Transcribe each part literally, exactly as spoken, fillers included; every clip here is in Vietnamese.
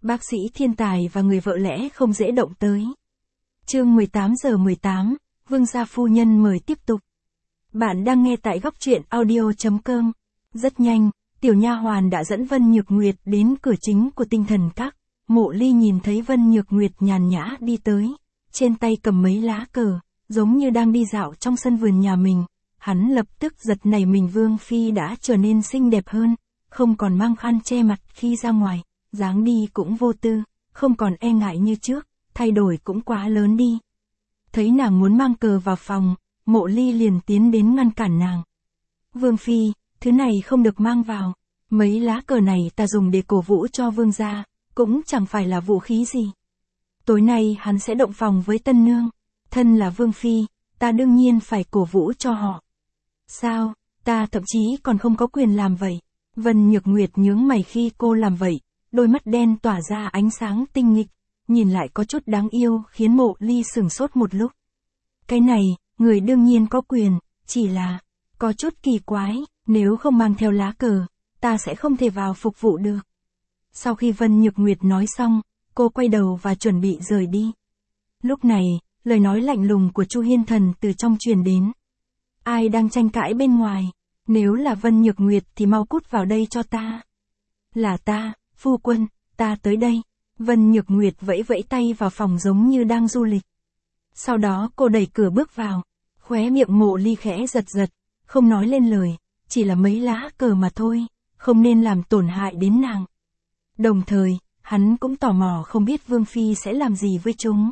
Bác sĩ thiên tài và người vợ lẽ không dễ động tới. Chương mười tám giờ mười tám, Vương gia phu nhân mời tiếp tục. Bạn đang nghe tại góc truyện audio chấm com. Rất nhanh, tiểu nha hoàn đã dẫn Vân Nhược Nguyệt đến cửa chính của Tinh Thần Các. Mộ Ly nhìn thấy Vân Nhược Nguyệt nhàn nhã đi tới, trên tay cầm mấy lá cờ, giống như đang đi dạo trong sân vườn nhà mình. Hắn lập tức giật nảy mình, Vương phi đã trở nên xinh đẹp hơn, không còn mang khăn che mặt khi ra ngoài, dáng đi cũng vô tư, không còn e ngại như trước, thay đổi cũng quá lớn đi. Thấy nàng muốn mang cờ vào phòng, Mộ Ly liền tiến đến ngăn cản nàng. Vương phi, thứ này không được mang vào, mấy lá cờ này ta dùng để cổ vũ cho vương gia, cũng chẳng phải là vũ khí gì. Tối nay hắn sẽ động phòng với tân nương, thân là vương phi, ta đương nhiên phải cổ vũ cho họ. Sao, ta thậm chí còn không có quyền làm vậy. Vân Nhược Nguyệt nhướng mày khi cô làm vậy, đôi mắt đen tỏa ra ánh sáng tinh nghịch, nhìn lại có chút đáng yêu, khiến Mộ Ly sửng sốt một lúc. Cái này, người đương nhiên có quyền, chỉ là, có chút kỳ quái, nếu không mang theo lá cờ, ta sẽ không thể vào phục vụ được. Sau khi Vân Nhược Nguyệt nói xong, cô quay đầu và chuẩn bị rời đi. Lúc này, lời nói lạnh lùng của Chu Hiên Thần từ trong truyền đến. Ai đang tranh cãi bên ngoài? Nếu là Vân Nhược Nguyệt thì mau cút vào đây cho ta. Là ta, phu quân, ta tới đây. Vân Nhược Nguyệt vẫy vẫy tay vào phòng giống như đang du lịch. Sau đó cô đẩy cửa bước vào, khóe miệng Mộ Ly khẽ giật giật, không nói lên lời, chỉ là mấy lá cờ mà thôi, không nên làm tổn hại đến nàng. Đồng thời, hắn cũng tò mò không biết Vương phi sẽ làm gì với chúng.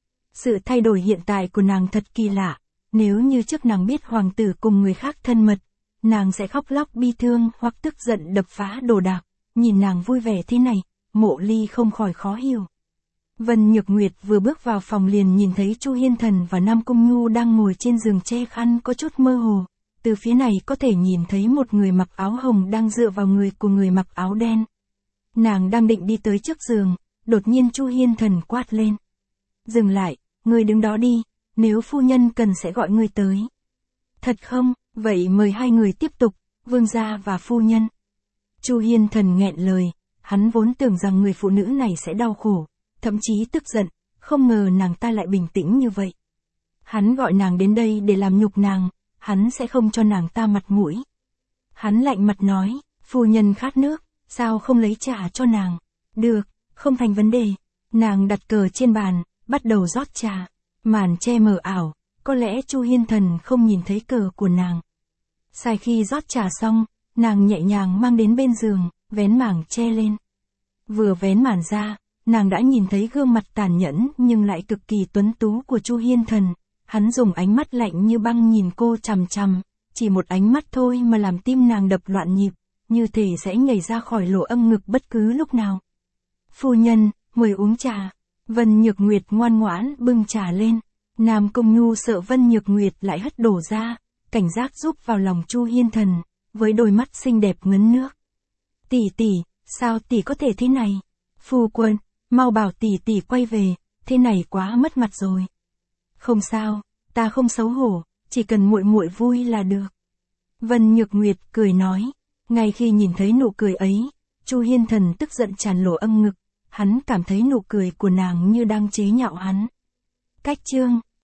Sự thay đổi hiện tại của nàng thật kỳ lạ, nếu như trước nàng biết hoàng tử cùng người khác thân mật, nàng sẽ khóc lóc bi thương hoặc tức giận đập phá đồ đạc, nhìn nàng vui vẻ thế này, Mộ Ly không khỏi khó hiểu. Vân Nhược Nguyệt vừa bước vào phòng liền nhìn thấy Chu Hiên Thần và Nam Cung Nhu đang ngồi trên giường che khăn có chút mơ hồ, từ phía này có thể nhìn thấy một người mặc áo hồng đang dựa vào người của người mặc áo đen. Nàng đang định đi tới trước giường, đột nhiên Chu Hiên Thần quát lên. Dừng lại, ngươi đứng đó đi, nếu phu nhân cần sẽ gọi ngươi tới. Thật không, vậy mời hai người tiếp tục, vương gia và phu nhân. Chu Hiên Thần nghẹn lời, hắn vốn tưởng rằng người phụ nữ này sẽ đau khổ, thậm chí tức giận, không ngờ nàng ta lại bình tĩnh như vậy. Hắn gọi nàng đến đây để làm nhục nàng, hắn sẽ không cho nàng ta mặt mũi. Hắn lạnh mặt nói, phu nhân khát nước, sao không lấy trà cho nàng? Được, không thành vấn đề. Nàng đặt cờ trên bàn, bắt đầu rót trà. Màn che mờ ảo, có lẽ Chu Hiên Thần không nhìn thấy cờ của nàng. Sau khi rót trà xong, nàng nhẹ nhàng mang đến bên giường, vén mảng che lên. Vừa vén màn ra, nàng đã nhìn thấy gương mặt tàn nhẫn nhưng lại cực kỳ tuấn tú của Chu Hiên Thần. Hắn dùng ánh mắt lạnh như băng nhìn cô chằm chằm, chỉ một ánh mắt thôi mà làm tim nàng đập loạn nhịp, như thể sẽ nhảy ra khỏi lỗ âm ngực bất cứ lúc nào. Phu nhân, mời uống trà. Vân Nhược Nguyệt ngoan ngoãn bưng trà lên. Nam Cung Nhu sợ Vân Nhược Nguyệt lại hất đổ ra, cảnh giác giúp vào lòng Chu Hiên Thần, với đôi mắt xinh đẹp ngấn nước. Tỷ tỷ, sao tỷ có thể thế này? Phu quân, mau bảo tỷ tỷ quay về, thế này quá mất mặt rồi. Không sao, ta không xấu hổ, chỉ cần muội muội vui là được. Vân Nhược Nguyệt cười nói, ngay khi nhìn thấy nụ cười ấy, Chu Hiên Thần tức giận tràn lỗ âm ngực, hắn cảm thấy nụ cười của nàng như đang chế nhạo hắn. Cách chương